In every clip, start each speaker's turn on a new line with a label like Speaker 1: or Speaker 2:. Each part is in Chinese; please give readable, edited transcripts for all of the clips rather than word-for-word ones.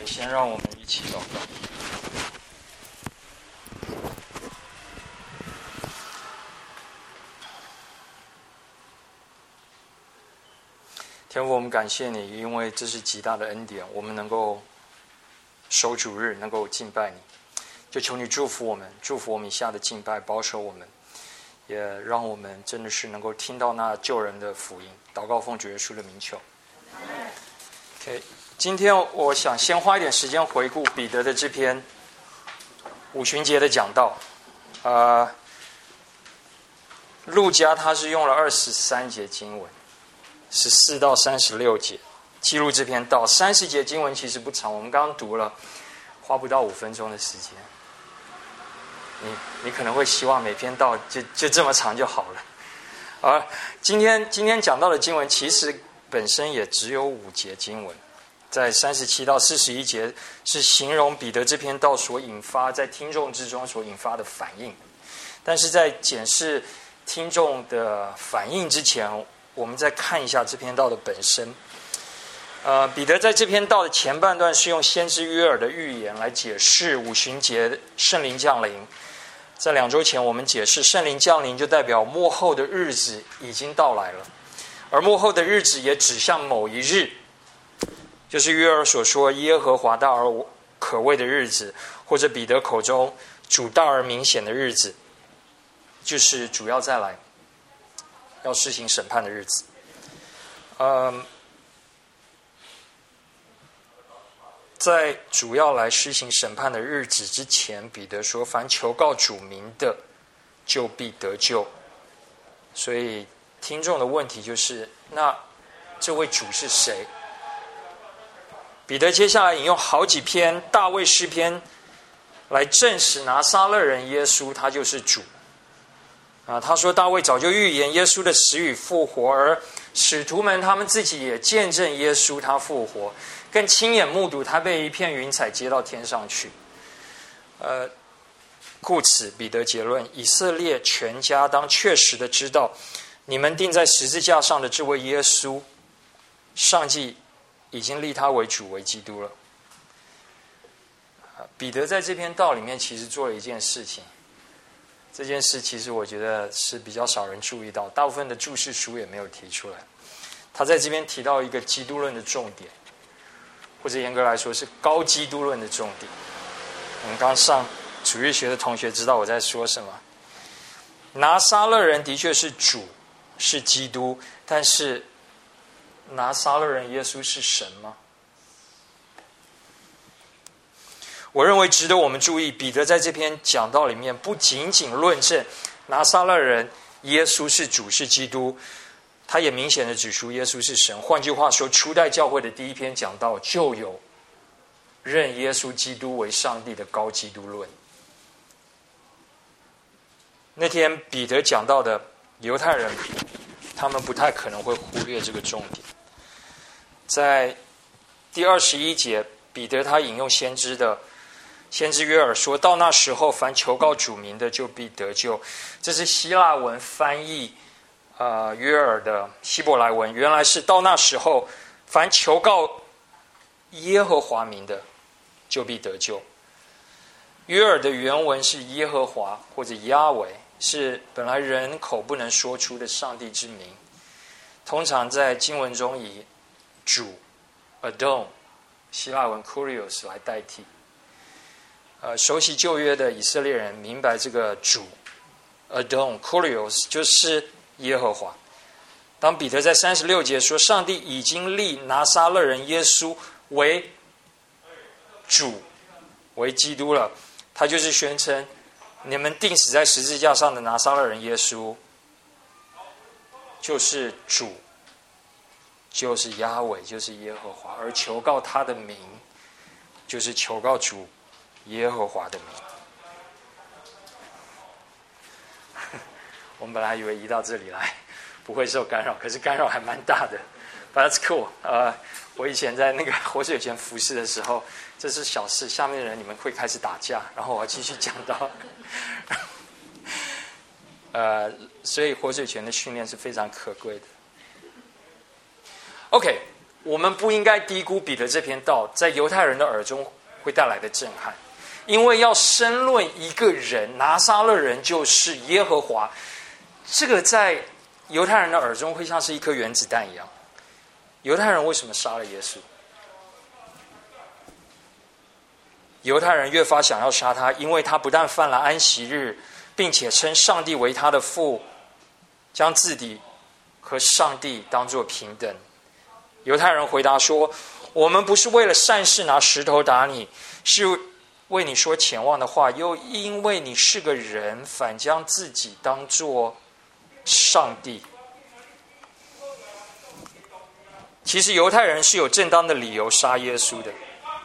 Speaker 1: 先让我们一起祷告。天父，我们感谢你，因为这是极大的恩典，我们能够守主日，能够敬拜你。就求你祝福我们，祝福我们以下的敬拜，保守我们，也让我们真的是能够听到那救人的福音。祷告奉主耶稣的名求。OK， 今天我想先花一点时间回顾彼得的这篇五旬节的讲道。路加他是用了23节经文，14到36节记录这篇道。30节经文其实不长，我们刚刚读了，花不到5分钟的时间。你可能会希望每篇道就这么长就好了。而今天讲到的经文其实本身也只有5节经文，在37到41节是形容彼得这篇道所引发在听众之中所引发的反应。但是在检视听众的反应之前，我们再看一下这篇道的本身。彼得在这篇道的前半段是用先知约珥的预言来解释五旬节圣灵降临。在2周前我们解释圣灵降临就代表末后的日子已经到来了，而末后的日子也指向某一日，就是约珥所说耶和华大而可畏的日子，或者彼得口中主大而明显的日子，就是主要再来要施行审判的日子。在主要来施行审判的日子之前，彼得说凡求告主名的就必得救。所以听众的问题就是那这位主是谁？彼得接下来引用好几篇大卫诗篇来证实拿撒勒人耶稣他就是主。他说大卫早就预言耶稣的死与复活，而使徒们他们自己也见证耶稣他复活，更亲眼目睹他被一片云彩接到天上去。故此彼得结论，以色列全家当确实的知道，你们钉在十字架上的这位耶稣，上帝已经立他为主为基督了。彼得在这篇道里面其实做了一件事情，这件事其实我觉得是比较少人注意到，大部分的注释书也没有提出来。他在这边提到一个基督论的重点，或者严格来说是高基督论的重点。我们刚上主日学的同学知道我在说什么。拿撒勒人的确是主，是基督，但是拿撒勒人耶稣是神吗？我认为值得我们注意，彼得在这篇讲道里面不仅仅论证拿撒勒人耶稣是主是基督，他也明显的指出耶稣是神。换句话说，初代教会的第一篇讲道就有认耶稣基督为上帝的高基督论。那天彼得讲到的犹太人，他们不太可能会忽略这个重点。在第21节，彼得他引用先知约珥说，到那时候凡求告主名的就必得救。这是希腊文翻译约珥的希伯来文，原来是到那时候凡求告耶和华名的就必得救。约珥的原文是耶和华或者亚维，是本来人口不能说出的上帝之名，通常在经文中以主 Adon 希腊文 Kurios 来代替。熟悉旧约的以色列人明白这个主 Adon Kurios 就是耶和华。当彼得在36节说上帝已经立拿撒勒人耶稣为主为基督了，他就是宣称你们钉死在十字架上的拿撒勒人耶稣就是主，就是亚伟，就是耶和华，而求告他的名就是求告主耶和华的名。我们本来以为移到这里来不会受干扰，可是干扰还蛮大的。But that's cool。我以前在那个活水泉服侍的时候，这是小事，下面的人你们会开始打架，然后我要继续讲到。所以活水泉的训练是非常可贵的。OK， 我们不应该低估彼得这篇道在犹太人的耳中会带来的震撼，因为要申论一个人，拿撒勒人就是耶和华，这个在犹太人的耳中会像是一颗原子弹一样。犹太人为什么杀了耶稣？犹太人越发想要杀他，因为他不但犯了安息日，并且称上帝为他的父，将自己和上帝当作平等。犹太人回答说：我们不是为了善事拿石头打你，是为你说僭妄的话，又因为你是个人，反将自己当作上帝。其实犹太人是有正当的理由杀耶稣的。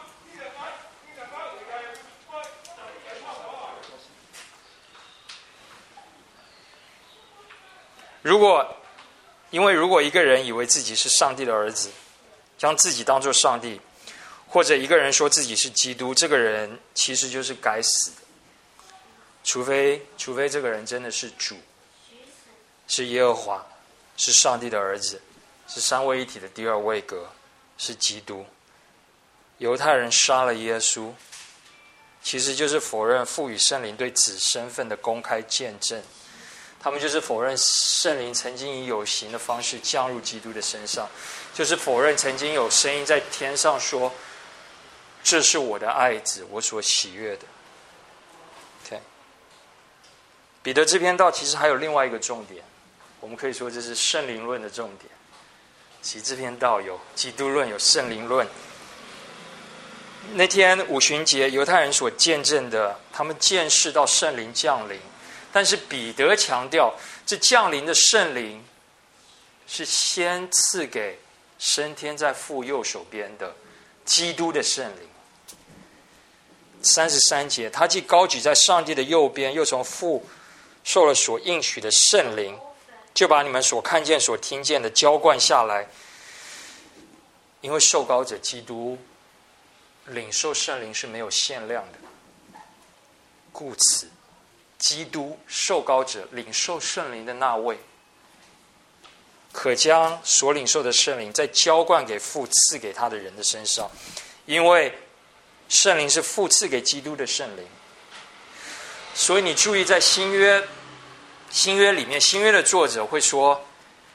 Speaker 1: 如果一个人以为自己是上帝的儿子，将自己当作上帝，或者一个人说自己是基督，这个人其实就是该死的。除非这个人真的是主，是耶和华，是上帝的儿子，是三位一体的第二位格，是基督。犹太人杀了耶稣，其实就是否认赋予圣灵对子身份的公开见证。他们就是否认圣灵曾经以有形的方式降入基督的身上，就是否认曾经有声音在天上说：这是我的爱子，我所喜悦的。Okay. 彼得这篇道其实还有另外一个重点，我们可以说这是圣灵论的重点。其实这篇道有基督论，有圣灵论。那天五旬节，犹太人所见证的，他们见识到圣灵降临。但是彼得强调，这降临的圣灵是先赐给升天在父右手边的基督的圣灵。33节，他既高举在上帝的右边，又从父受了所应许的圣灵，就把你们所看见所听见的浇灌下来。因为受膏者基督领受圣灵是没有限量的，故此基督受膏者领受圣灵的那位，可将所领受的圣灵再浇灌给父赐给他的人的身上，因为圣灵是父赐给基督的圣灵。所以你注意，在新约里面，新约的作者会说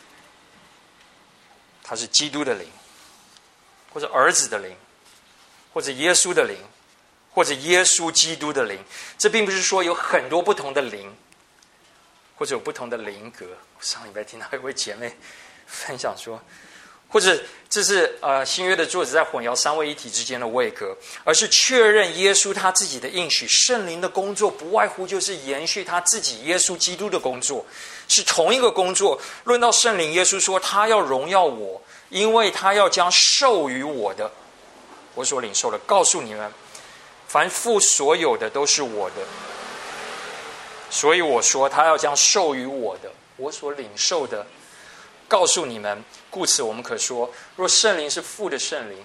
Speaker 1: 他是基督的灵，或者儿子的灵，或者耶稣的灵，或者耶稣基督的灵。这并不是说有很多不同的灵，或者有不同的灵格。上礼拜听到一位姐妹分享说，或者这是新约的作者在混淆三位一体之间的位格，而是确认耶稣他自己的应许。圣灵的工作不外乎就是延续他自己耶稣基督的工作，是同一个工作。论到圣灵，耶稣说他要荣耀我，因为他要将授予我的，我所领受的，告诉你们，凡父所有的都是我的。所以我说他要将授予我的，我所领受的，告诉你们。故此我们可说，若圣灵是父的圣灵，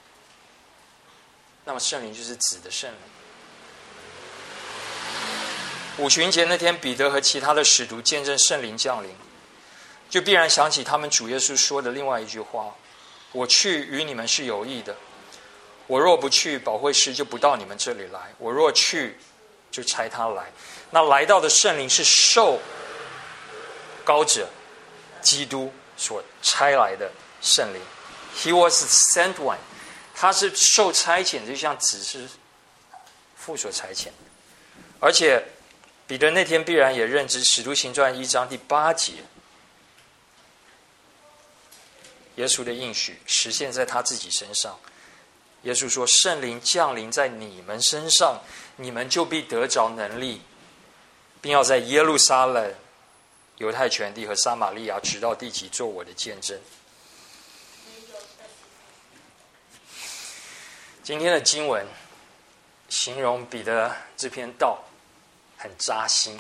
Speaker 1: 那么圣灵就是子的圣灵。五旬节那天，彼得和其他的使徒见证圣灵降临，就必然想起他们主耶稣说的另外一句话：我去与你们是有益的，我若不去，保惠师就不到你们这里来；我若去，就差他来。那来到的圣灵是受膏者基督所差来的圣灵。 He was sent one， 他是受差遣，就像子是父所差遣。而且彼得那天必然也认知使徒行传1章第8节，耶稣的应许实现在他自己身上。耶稣说，圣灵降临在你们身上，你们就必得着能力，并要在耶路撒冷、犹太全地和撒玛利亚直到地极做我的见证。今天的经文形容彼得这篇道很扎心。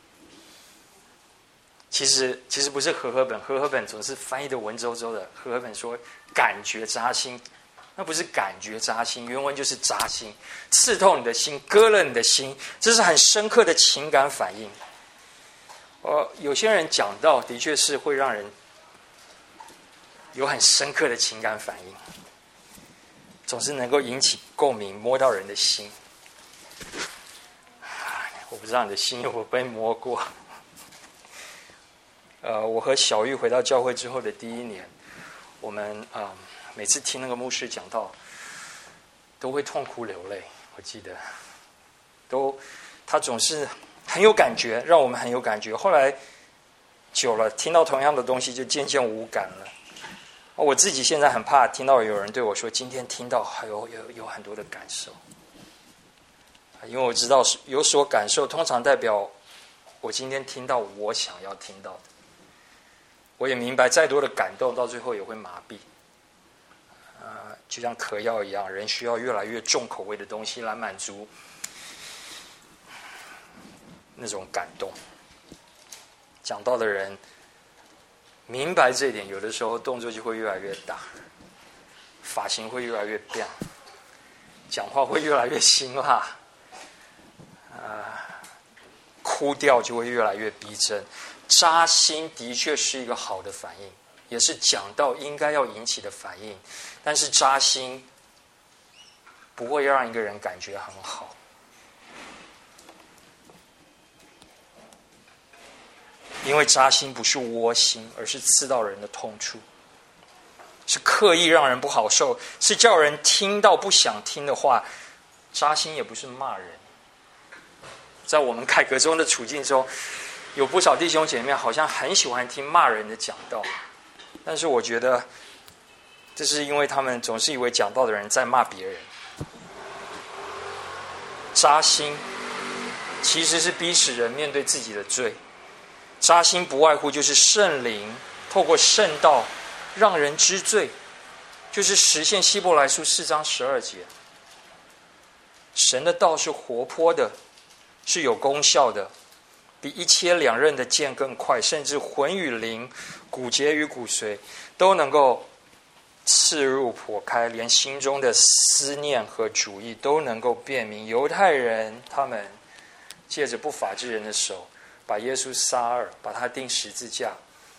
Speaker 1: 其实不是和合本总是翻译的文绉绉的。和合本说感觉扎心，那不是感觉扎心，原文就是扎心，刺痛你的心，割了你的心，这是很深刻的情感反应。有些人讲道的确是会让人有很深刻的情感反应，总是能够引起共鸣，摸到人的心。我不知道你的心有没有被摸过。我和小玉回到教会之后的第一年，我们每次听那个牧师讲道，都会痛哭流泪。我记得，他总是很有感觉，让我们很有感觉。后来久了，听到同样的东西就渐渐无感了。我自己现在很怕听到有人对我说，今天听到还有很多的感受，因为我知道有所感受，通常代表我今天听到我想要听到的。我也明白，再多的感动到最后也会麻痹。就像嗑药一样，人需要越来越重口味的东西来满足那种感动。讲道的人明白这一点，有的时候动作就会越来越大，发型会越来越变，讲话会越来越辛辣，哭调就会越来越逼真。扎心的确是一个好的反应，也是讲道应该要引起的反应，但是扎心不会让一个人感觉很好。因为扎心不是窝心，而是刺到人的痛处，是刻意让人不好受，是叫人听到不想听的话。扎心也不是骂人。在我们改革中的处境中，有不少弟兄姐妹好像很喜欢听骂人的讲道，但是我觉得这是因为他们总是以为讲道的人在骂别人。扎心其实是逼使人面对自己的罪。扎心不外乎就是圣灵透过圣道让人知罪，就是实现希伯来书4章12节。神的道是活泼的，是有功效的，比一切两刃的剑更快，甚至魂与灵、骨节与骨髓都能够刺入剖开，连心中的思念和主意都能够辨明。犹太人他们借着不法之人的手把耶稣杀了，把他钉十字架。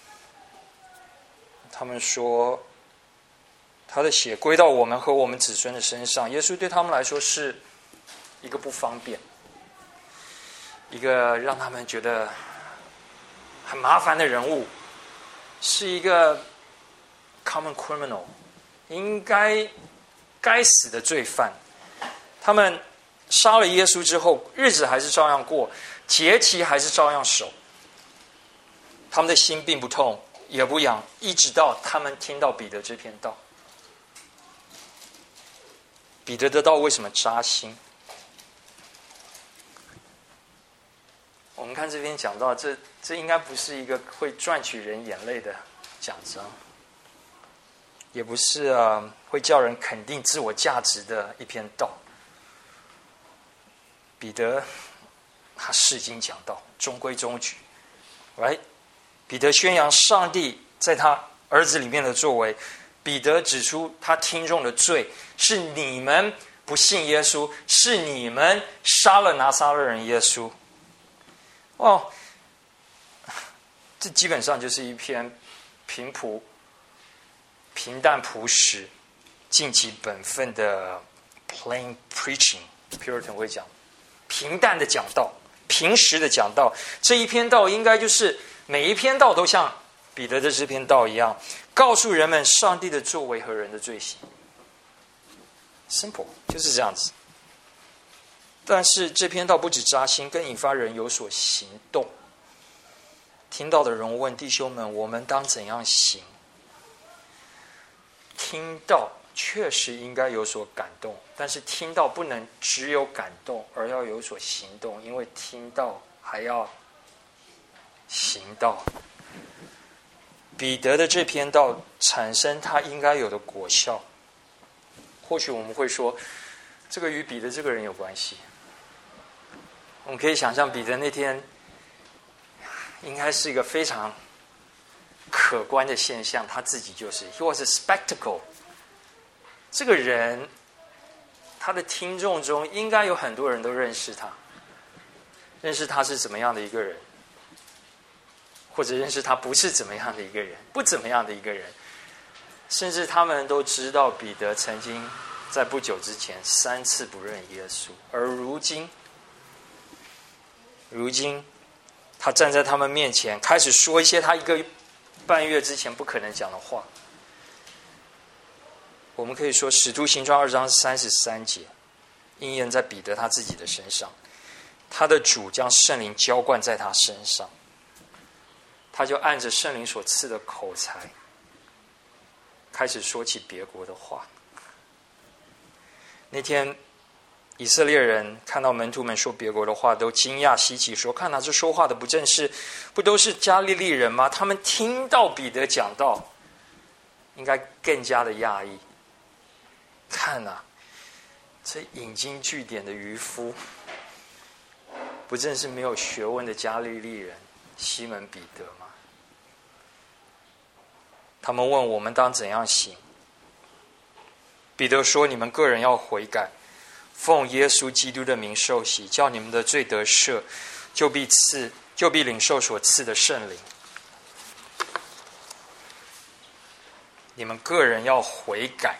Speaker 1: 他们说他的血归到我们和我们子孙的身上。耶稣对他们来说是一个不方便，一个让他们觉得很麻烦的人物，是一个 common criminal， 应该死的罪犯。他们杀了耶稣之后，日子还是照样过，节期还是照样守，他们的心并不痛也不痒，一直到他们听到彼得这篇道。彼得的道为什么扎心？我们看这边讲到，这应该不是一个会赚取人眼泪的讲章，也不是会叫人肯定自我价值的一篇道。彼得他释经讲道，中规中矩，彼得宣扬上帝在他儿子里面的作为。彼得指出他听众的罪是你们不信耶稣，是你们杀了拿撒勒人耶稣。这基本上就是一篇平淡朴实、尽其本分的 plain preaching。Puritan 会讲平淡的讲道，平实的讲道。这一篇道应该就是每一篇道都像彼得的这篇道一样，告诉人们上帝的作为和人的罪行。Simple， 就是这样子。但是这篇道不止扎心，更引发人有所行动。听到的人问弟兄们：我们当怎样行？听到确实应该有所感动，但是听到不能只有感动，而要有所行动，因为听到还要行道。彼得的这篇道产生他应该有的果效。或许我们会说，这个与彼得这个人有关系。我们可以想象彼得那天应该是一个非常可观的现象，他自己就是 He was a spectacle。 这个人他的听众中应该有很多人都认识他，认识他是怎么样的一个人，或者认识他不是怎么样的一个人，不怎么样的一个人。 甚至他们都知道彼得曾经在不久之前3次不认耶稣，而如今他站在他们面前，开始说一些他1个半月之前不可能讲的话。我们可以说《使徒行传》2章33节应验在彼得他自己的身上，他的主将圣灵浇灌在他身上，他就按着圣灵所赐的口才开始说起别国的话。那天以色列人看到门徒们说别国的话，都惊讶稀奇，说：看哪，这说话的不都是加利利人吗？他们听到彼得讲道，应该更加的讶异。看哪，这引经据典的渔夫，不正是没有学问的加利利人西门彼得吗？他们问我们当怎样行。彼得说：你们个人要悔改，奉耶稣基督的名受洗，叫你们的罪得赦，就必领受所赐的圣灵。你们个人要悔改。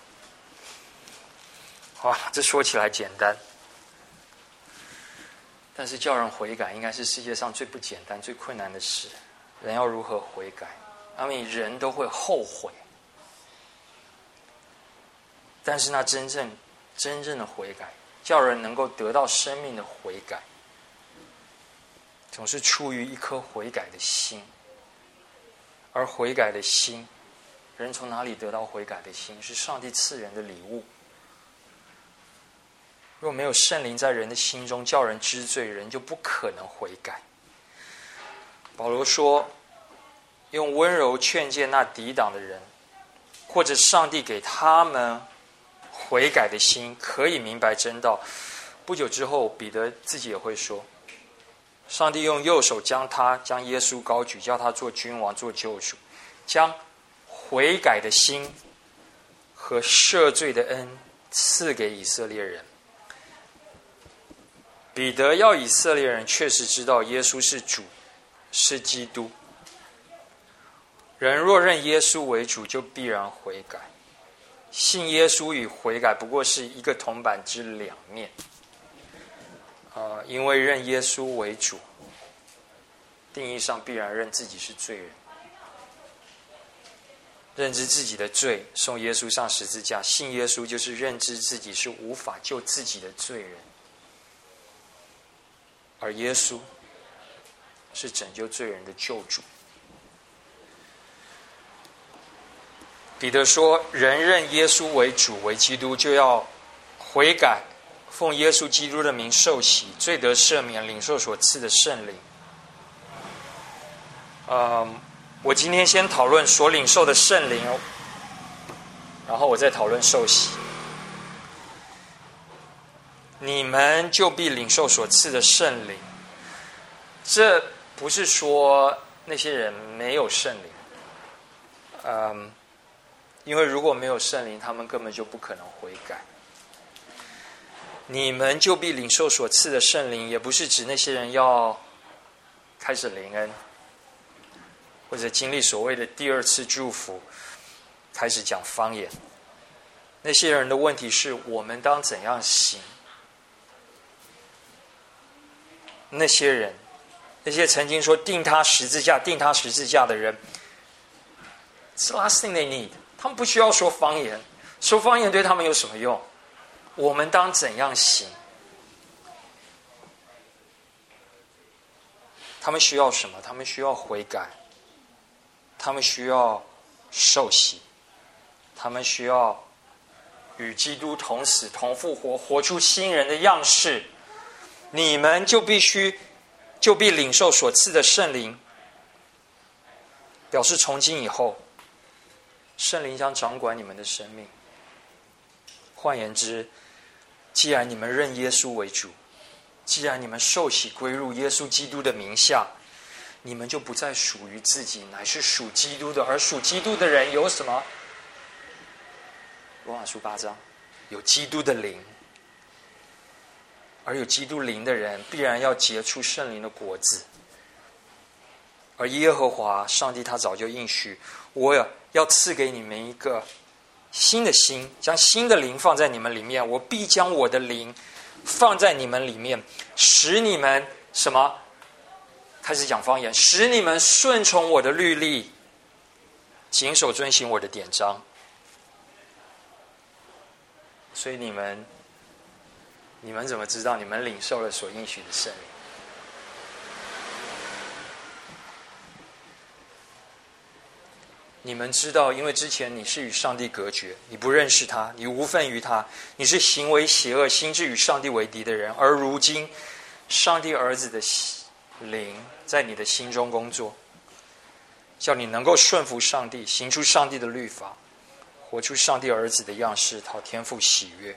Speaker 1: 哇，这说起来简单，但是叫人悔改应该是世界上最不简单、最困难的事。人要如何悔改？因为人都会后悔，但是那真正的悔改，叫人能够得到生命的悔改，总是出于一颗悔改的心。而悔改的心，人从哪里得到悔改的心？是上帝赐人的礼物。若没有圣灵在人的心中叫人知罪，人就不可能悔改。保罗说，用温柔劝诫那抵挡的人，或者上帝给他们悔改的心，可以明白真道。不久之后，彼得自己也会说，上帝用右手将耶稣高举，叫他做君王，做救主，将悔改的心和赦罪的恩赐给以色列人。彼得要以色列人确实知道耶稣是主，是基督。人若认耶稣为主，就必然悔改。信耶稣与悔改不过是一个铜板之2面。因为认耶稣为主，定义上必然认自己是罪人，认知自己的罪，送耶稣上十字架。信耶稣就是认知自己是无法救自己的罪人，而耶稣是拯救罪人的救主。彼得说，人认耶稣为主为基督，就要悔改，奉耶稣基督的名受洗，罪得赦免，领受所赐的圣灵。我今天先讨论所领受的圣灵，然后我再讨论受洗。你们就必领受所赐的圣灵。这不是说那些人没有圣灵，因为如果没有圣灵，他们根本就不可能悔改。你们就必领受所赐的圣灵，也不是指那些人要开始灵恩，或者经历所谓的第2次祝福，开始讲方言。那些人的问题是，我们当怎样行？那些人，那些曾经说钉他十字架的人， It's the last thing they need。他们不需要说方言，说方言对他们有什么用？我们当怎样行？他们需要什么？他们需要悔改，他们需要受洗，他们需要与基督同死同复活，活出新人的样式。你们就必领受所赐的圣灵，表示从今以后圣灵将掌管你们的生命。换言之，既然你们认耶稣为主，既然你们受洗归入耶稣基督的名下，你们就不再属于自己，乃是属基督的。而属基督的人有什么？罗马书8章，有基督的灵。而有基督灵的人，必然要结出圣灵的果子。 而耶和华上帝他早就应许，我要赐给你们一个新的心，将新的灵放在你们里面，我必将我的灵放在你们里面，使你们什么？开始讲方言，使你们顺从我的律例，谨守遵行我的典章。所以你们怎么知道你们领受了所应许的圣灵？你们知道，因为之前你是与上帝隔绝，你不认识他，你无份于他，你是行为邪恶、心志与上帝为敌的人。而如今，上帝儿子的灵在你的心中工作，叫你能够顺服上帝，行出上帝的律法，活出上帝儿子的样式，讨天父喜悦。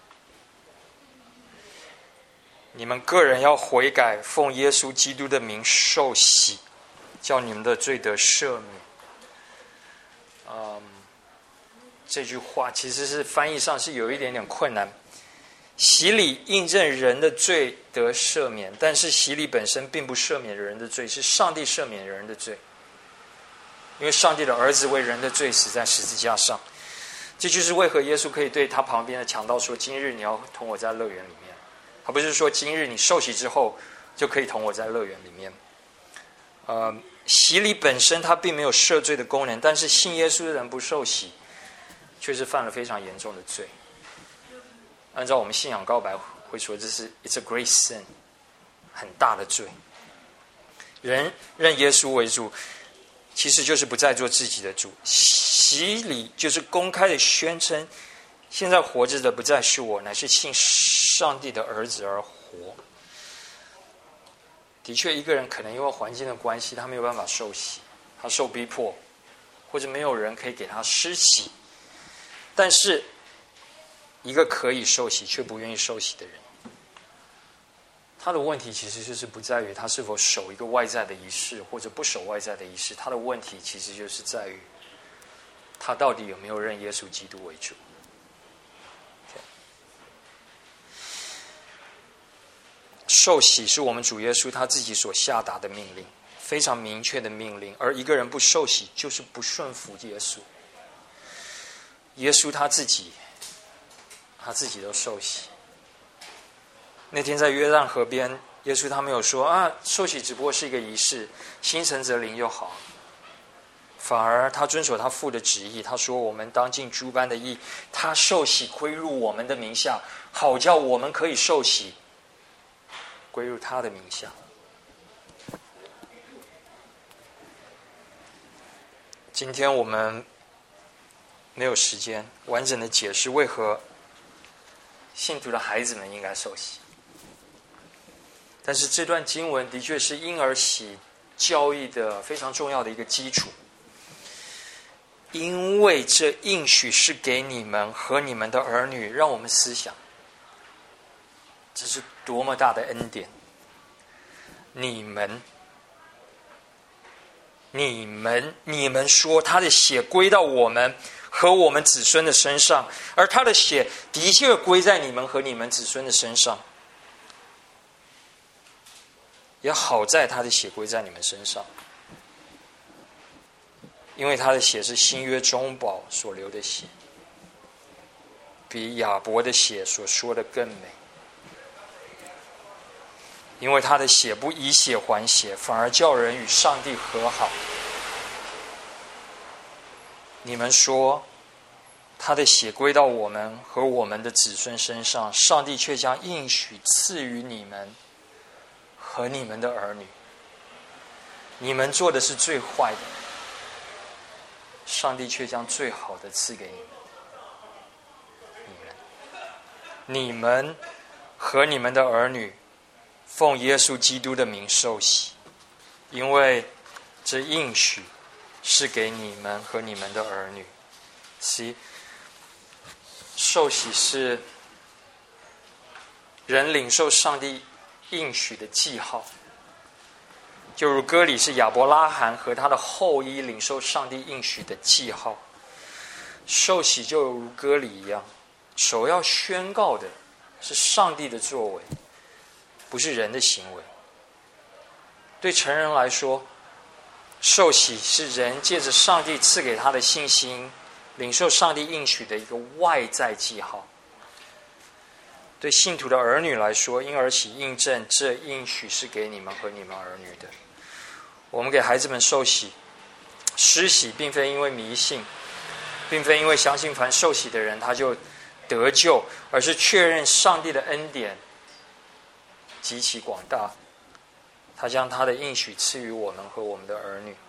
Speaker 1: 你们个人要悔改，奉耶稣基督的名受洗，叫你们的罪得赦免。这句话其实是翻译上是有一点点困难。洗礼印证人的罪得赦免，但是洗礼本身并不赦免人的罪，是上帝赦免人的罪。因为上帝的儿子为人的罪死在十字架上，这就是为何耶稣可以对他旁边的强盗说：“今日你要同我在乐园里面。”他不是说今日你受洗之后就可以同我在乐园里面。洗礼本身它并没有赦罪的功能，但是信耶稣的人不受洗，却是犯了非常严重的罪。按照我们信仰告白会说，这是 it's a great sin， 很大的罪。人认耶稣为主，其实就是不再做自己的主。洗礼就是公开的宣称，现在活着的不再是我，乃是信上帝的儿子而活。的确，一个人可能因为环境的关系，他没有办法受洗，他受逼迫，或者没有人可以给他施洗。但是，一个可以受洗却不愿意受洗的人，他的问题其实就是不在于他是否守一个外在的仪式，或者不守外在的仪式，他的问题其实就是在于他到底有没有认耶稣基督为主。受洗是我们主耶稣他自己所下达的命令，非常明确的命令。而一个人不受洗，就是不顺服耶稣。耶稣他自己都受洗。那天在约旦河边，耶稣他没有说受洗只不过是一个仪式，心诚则灵就好。反而他遵守他父的旨意，他说我们当尽诸般的义，他受洗归入我们的名下，好叫我们可以受洗归入他的名下。今天我们没有时间完整的解释为何信徒的孩子们应该受洗，但是这段经文的确是婴儿洗教义的非常重要的一个基础。因为这应许是给你们和你们的儿女，让我们思想，这是多么大的恩典！你们说他的血归到我们和我们子孙的身上，而他的血的确归在你们和你们子孙的身上，也好在他的血归在你们身上，因为他的血是新约中保所流的血，比亚伯的血所说的更美。因为他的血不以血还血，反而叫人与上帝和好。你们说他的血归到我们和我们的子孙身上，上帝却将应许赐予你们和你们的儿女。你们做的是最坏的，上帝却将最好的赐给你们。你们和你们的儿女奉耶稣基督的名受洗，因为这应许是给你们和你们的儿女。受洗是人领受上帝应许的记号，就如割礼是亚伯拉罕和他的后裔领受上帝应许的记号，受洗就如割礼一样，首要宣告的是上帝的作为，不是人的行为。对成人来说， 受洗是人借着上帝赐给他的信心，领受上帝应许的一个外在记号。对信徒的儿女来说，因而起印证，这应许是给你们和你们儿女的。我们给孩子们受洗、施洗，并非因为迷信，并非因为相信凡受洗的人他就得救，而是确认上帝的恩典极其广大，他将他的应许赐予我们和我们的儿女，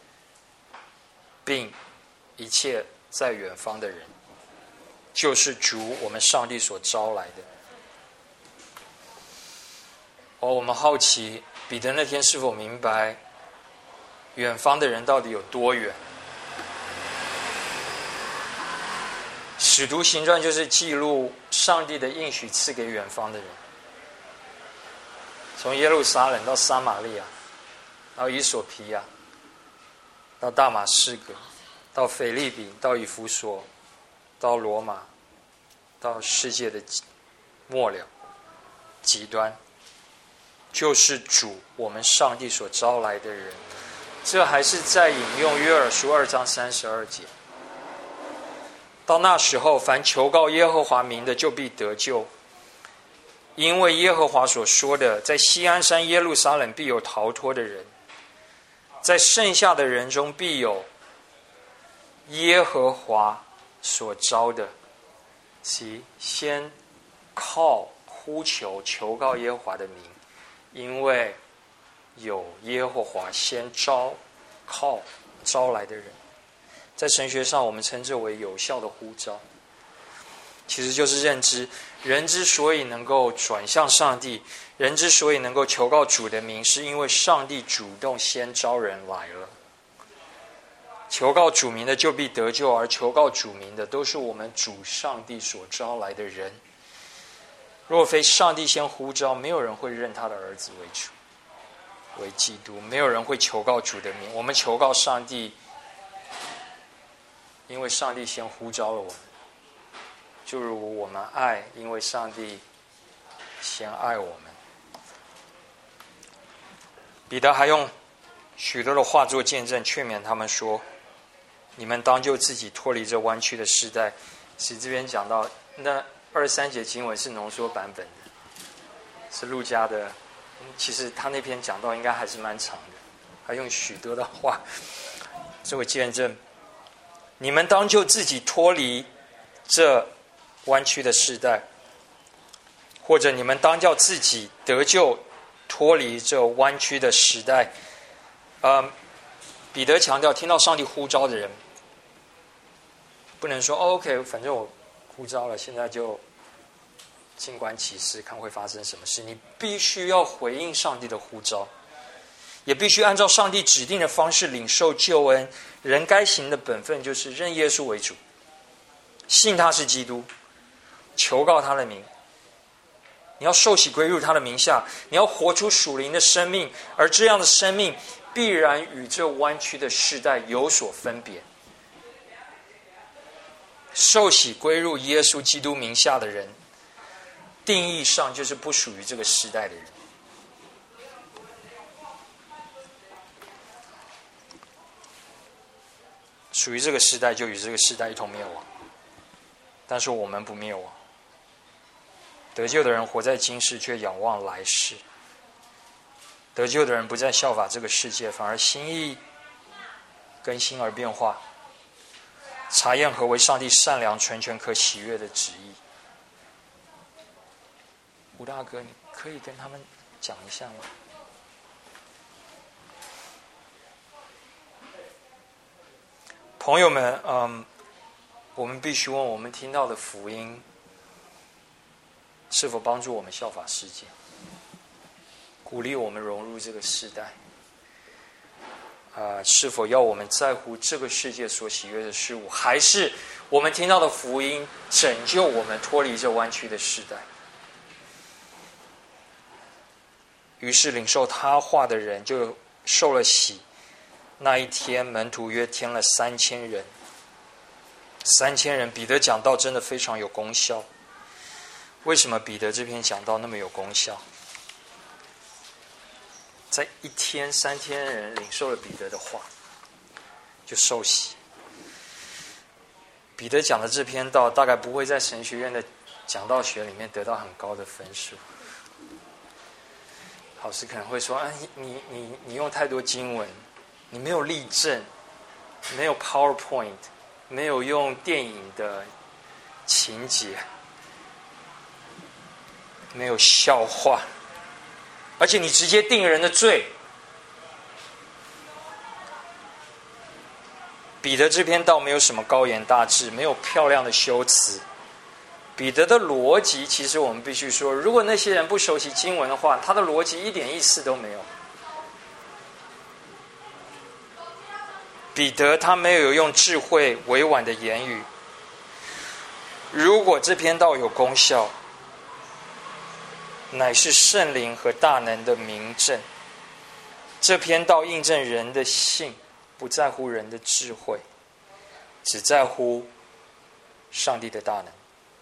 Speaker 1: 并一切在远方的人，就是主我们上帝所招来的。我们好奇彼得那天是否明白远方的人到底有多远？使徒行传就是记录上帝的应许赐给远方的人，从耶路撒冷到撒玛利亚，到以索皮亚，到大马士革，到腓立比，到以弗所，到罗马，到世界的末了极端，就是主我们上帝所招来的人。这还是在引用约珥书2章32节。到那时候，凡求告耶和华名的，就必得救。因为耶和华所说的，在锡安山耶路撒冷必有逃脱的人，在剩下的人中必有耶和华所招的。其先靠呼求求告耶和华的名，因为有耶和华先靠招来的人。在神学上我们称之为有效的呼召，其实就是认知人之所以能够转向上帝，人之所以能够求告主的名，是因为上帝主动先招人来了。求告主名的就必得救，而求告主名的都是我们主上帝所招来的人。若非上帝先呼召，没有人会认他的儿子为主为基督，没有人会求告主的名。我们求告上帝，因为上帝先呼召了我们，就如我们爱，因为上帝先爱我们。彼得还用许多的话做见证，劝勉他们说：你们当就自己脱离这弯曲的世代。其实这边讲到那23节经文是浓缩版本的，是路加的，其实他那篇讲到应该还是蛮长的，还用许多的话做见证。你们当就自己脱离这弯曲的世代，或者你们当叫自己得救，脱离这弯曲的时代。彼得强调，听到上帝呼召的人，不能说OK， 反正我呼召了，现在就静观其事，看会发生什么事。你必须要回应上帝的呼召，也必须按照上帝指定的方式领受救恩。人该行的本分就是认耶稣为主，信他是基督，求告他的名。你要受洗归入他的名下，你要活出属灵的生命，而这样的生命必然与这弯曲的世代有所分别。受洗归入耶稣基督名下的人，定义上就是不属于这个时代的人。属于这个时代，就与这个时代一同灭亡。但是我们不灭亡，得救的人活在今世，却仰望来世。得救的人不再效法这个世界，反而心意更新而变化，查验何为上帝善良、纯全、可喜悦的旨意。吴大哥，你可以跟他们讲一下吗？朋友们，我们必须问，我们听到的福音是否帮助我们效法世界，鼓励我们融入这个时代？是否要我们在乎这个世界所喜悦的事物，还是我们听到的福音拯救我们脱离这弯曲的时代？于是领受他话的人就受了洗。那一天门徒约添了3000人，3000人，彼得讲道真的非常有功效。为什么彼得这篇讲道那么有功效？ 在一天3天人领受了彼得的话，就受洗。彼得讲的这篇道，大概不会在神学院的讲道学里面得到很高的分数。老师可能会说：“啊，你用太多经文，你没有例证，没有 PowerPoint， 没有用电影的情节，没有笑话，而且你直接定人的罪。”彼得这篇道没有什么高言大志，没有漂亮的修辞。彼得的逻辑，其实我们必须说，如果那些人不熟悉经文的话，他的逻辑一点意思都没有。彼得他没有用智慧委婉的言语。如果这篇道有功效，乃是圣灵和大能的明证。这篇道印证人的信，不在乎人的智慧，只在乎上帝的大能。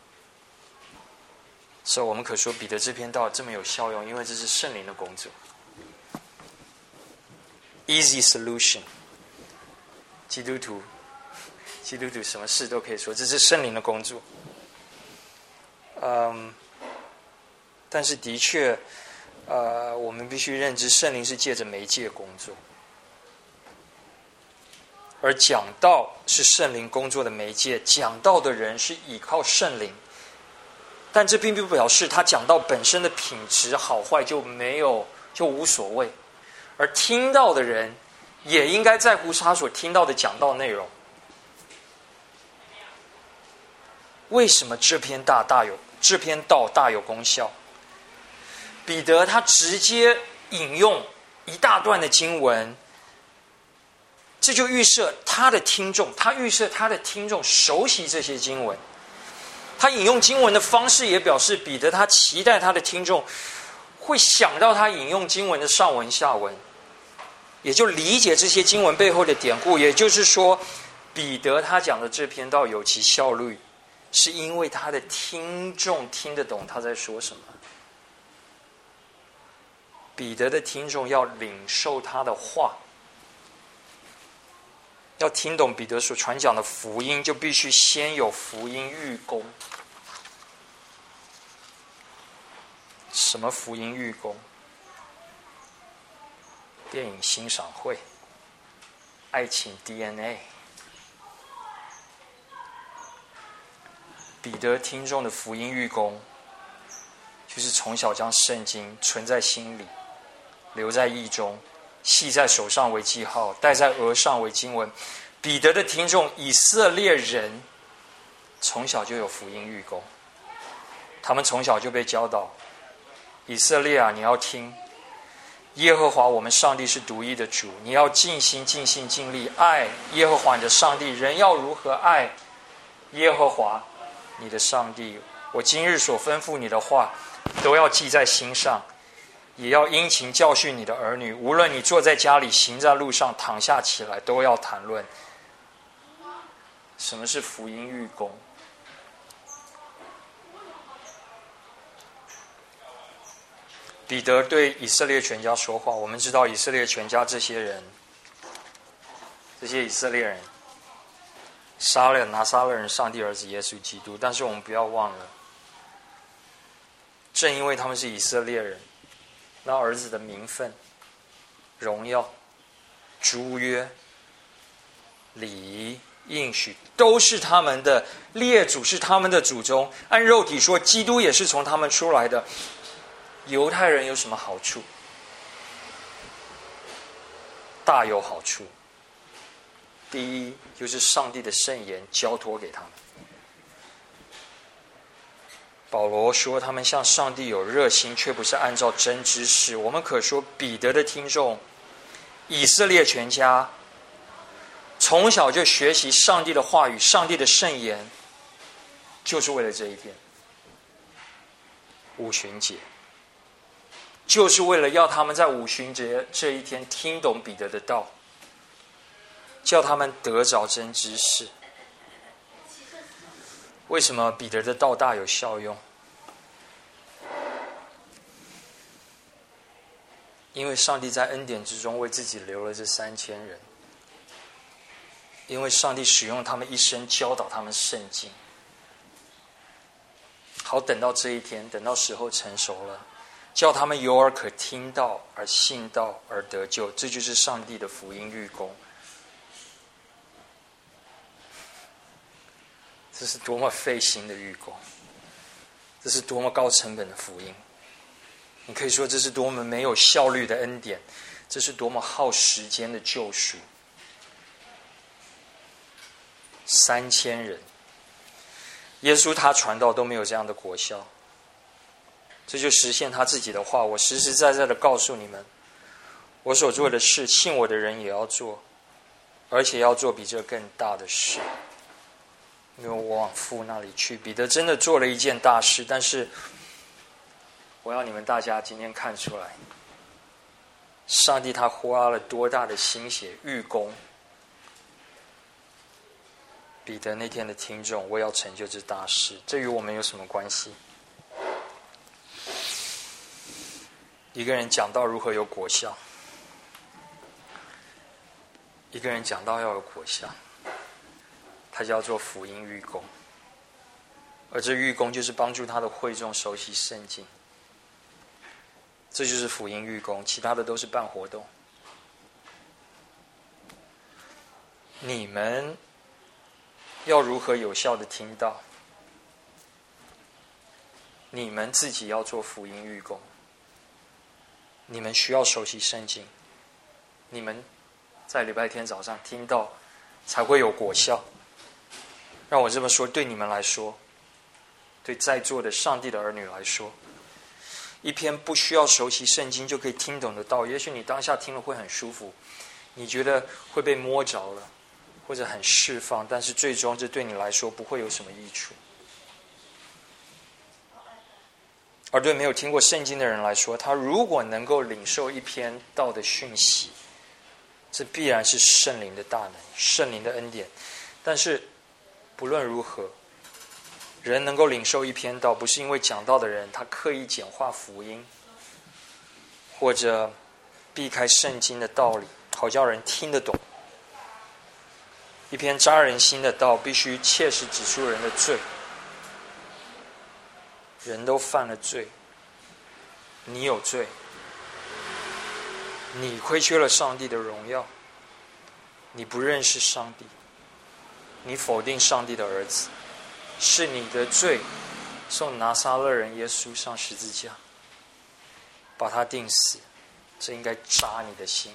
Speaker 1: 所以我们可说彼得这篇道这么有效用，因为这是圣灵的工作。Easy solution。基督徒什么事都可以说这是圣灵的工作。但是的确，我们必须认知圣灵是借着媒介工作，而讲道是圣灵工作的媒介，讲道的人是依靠圣灵。但这并不表示他讲道本身的品质好坏就无所谓，而听到的人也应该在乎他所听到的讲道内容。为什么这篇道大有功效？彼得他直接引用一大段的经文，这就预设他的听众熟悉这些经文。他引用经文的方式也表示彼得他期待他的听众会想到他引用经文的上文下文，也就理解这些经文背后的典故。也就是说，彼得他讲的这篇道有其效率，是因为他的听众听得懂他在说什么。彼得的听众要领受他的话，要听懂彼得所传讲的福音，就必须先有福音预功。什么福音预功？电影欣赏会、爱情 DNA。彼得听众的福音预功，就是从小将圣经存在心里，留在意中，系在手上为记号，戴在额上为经文。彼得的听众以色列人从小就有福音预功，他们从小就被教导：以色列啊，你要听，耶和华我们上帝是独一的主，你要尽心尽性尽力爱耶和华你的上帝。人要如何爱耶和华你的上帝？我今日所吩咐你的话都要记在心上，也要殷勤教训你的儿女，无论你坐在家里，行在路上，躺下起来，都要谈论。什么是福音预功？彼得对以色列全家说话。我们知道以色列全家这些以色列人杀了拿撒勒人上帝儿子耶稣基督，但是我们不要忘了，正因为他们是以色列人，那儿子的名分、荣耀、诸约、礼仪、应许都是他们的列祖，是他们的祖宗。按肉体说，基督也是从他们出来的。犹太人有什么好处？大有好处。第一，就是上帝的圣言交托给他们。保罗说他们向上帝有热心，却不是按照真知识。我们可说彼得的听众以色列全家从小就学习上帝的话语，上帝的圣言，就是为了这一天五旬节，就是为了要他们在五旬节这一天听懂彼得的道，叫他们得着真知识。为什么彼得的道大有效用？ 因为上帝在恩典之中为自己留了这3000人，因为上帝使用他们一生教导他们圣经，好等到这一天，等到时候成熟了，叫他们有耳可听到，而信道，而得救。这就是上帝的福音预工。这是多么费心的预工，这是多么高成本的福音。你可以说这是多么没有效率的恩典，这是多么耗时间的救赎。3000人，耶稣他传道都没有这样的果效，这就实现他自己的话：我实实在在的告诉你们，我所做的事，信我的人也要做，而且要做比这更大的事，因为我往父那里去。彼得真的做了一件大事，但是我要你们大家今天看出来，上帝他花了多大的心血预工彼得那天的听众，我要成就这大事，这与我们有什么关系？一个人讲道如何有果效，一个人讲道要有果效，他就要做福音预工，而这预工就是帮助他的会众熟悉圣经，这就是福音预工，其他的都是办活动。你们要如何有效的听到？你们自己要做福音预工，你们需要熟悉圣经，你们在礼拜天早上听到才会有果效。让我这么说，对你们来说，对在座的上帝的儿女来说，一篇不需要熟悉圣经就可以听懂的道，也许你当下听了会很舒服，你觉得会被摸着了，或者很释放，但是最终这对你来说不会有什么益处。而对没有听过圣经的人来说，他如果能够领受一篇道的讯息，这必然是圣灵的大能，圣灵的恩典。但是不论如何，人能够领受一篇道，不是因为讲道的人他刻意简化福音，或者避开圣经的道理，好叫人听得懂。一篇扎人心的道，必须切实指出人的罪。人都犯了罪，你有罪，你亏缺了上帝的荣耀，你不认识上帝，你否定上帝的儿子，是你的罪送拿撒勒人耶稣上十字架，把他钉死，这应该扎你的心。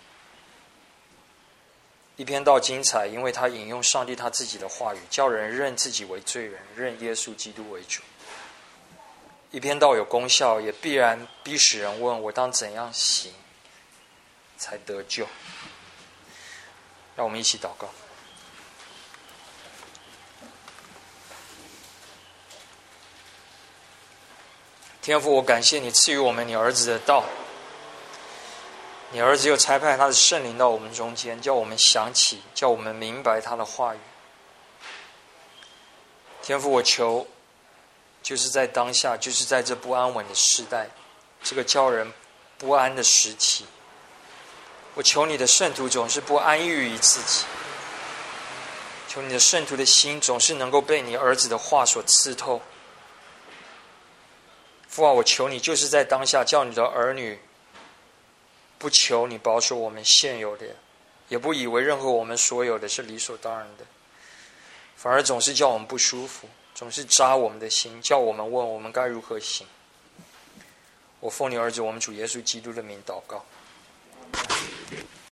Speaker 1: 一篇道精彩，因为他引用上帝他自己的话语，叫人认自己为罪人，认耶稣基督为主。一篇道有功效，也必然逼使人问：我当怎样行才得救？让我们一起祷告。天父，我感谢你赐予我们你儿子的道，你儿子又差派他的圣灵到我们中间，叫我们想起，叫我们明白他的话语。天父，我求就是在当下，就是在这不安稳的时代，这个叫人不安的时期，我求你的圣徒总是不安逸于自己，求你的圣徒的心总是能够被你儿子的话所刺透。父啊，我求你就是在当下，叫你的儿女不求你保守我们现有的，也不以为任何我们所有的是理所当然的，反而总是叫我们不舒服，总是扎我们的心，叫我们问我们该如何行。我奉你儿子我们主耶稣基督的名祷告。